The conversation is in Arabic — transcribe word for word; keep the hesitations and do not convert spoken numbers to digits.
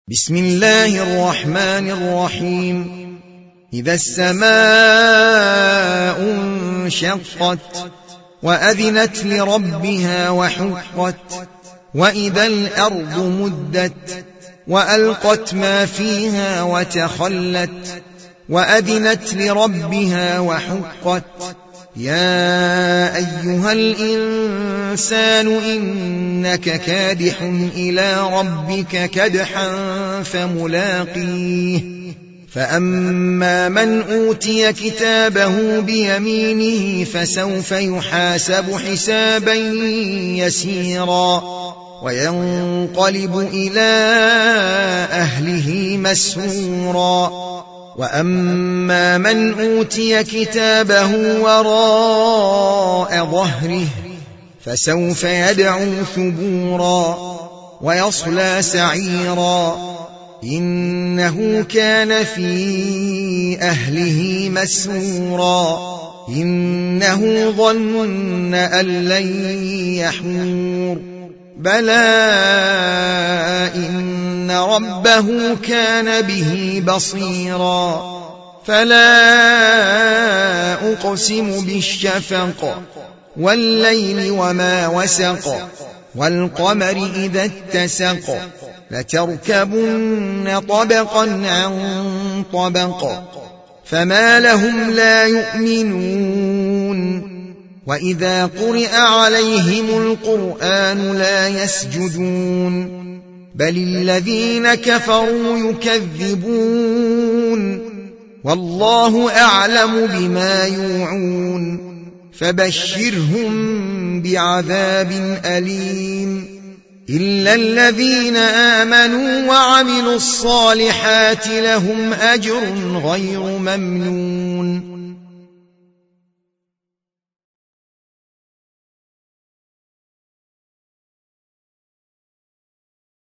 بسم الله الرحمن الرحيم إذا السماء انشقت وأذنت لربها وحقت وإذا الأرض مدت وألقت ما فيها وتخلت وأذنت لربها وحقت يا أيها الإنسان إنك كادح إلى ربك كدحا فملاقيه فأما من أوتي كتابه بيمينه فسوف يحاسب حسابا يسيرا وينقلب إلى أهله مسرورا وأما من أوتي كتابه وراء ظهره فسوف يدعو ثبورا ويصلى سعيرا إنه كان في أهله مسرورا إنه ظن أن لن يحور بلى إن ربه كان به بصيرا فلا أقسم بالشفق والليل وما وسق والقمر إذا اتسق لتركبن طبقا عن طبق فما لهم لا يؤمنون وإذا قرئ عليهم القرآن لا يسجدون بل الذين كفروا يكذبون والله أعلم بما يوعون فبشرهم بعذاب أليم إلا الذين آمنوا وعملوا الصالحات لهم أجر غير ممنون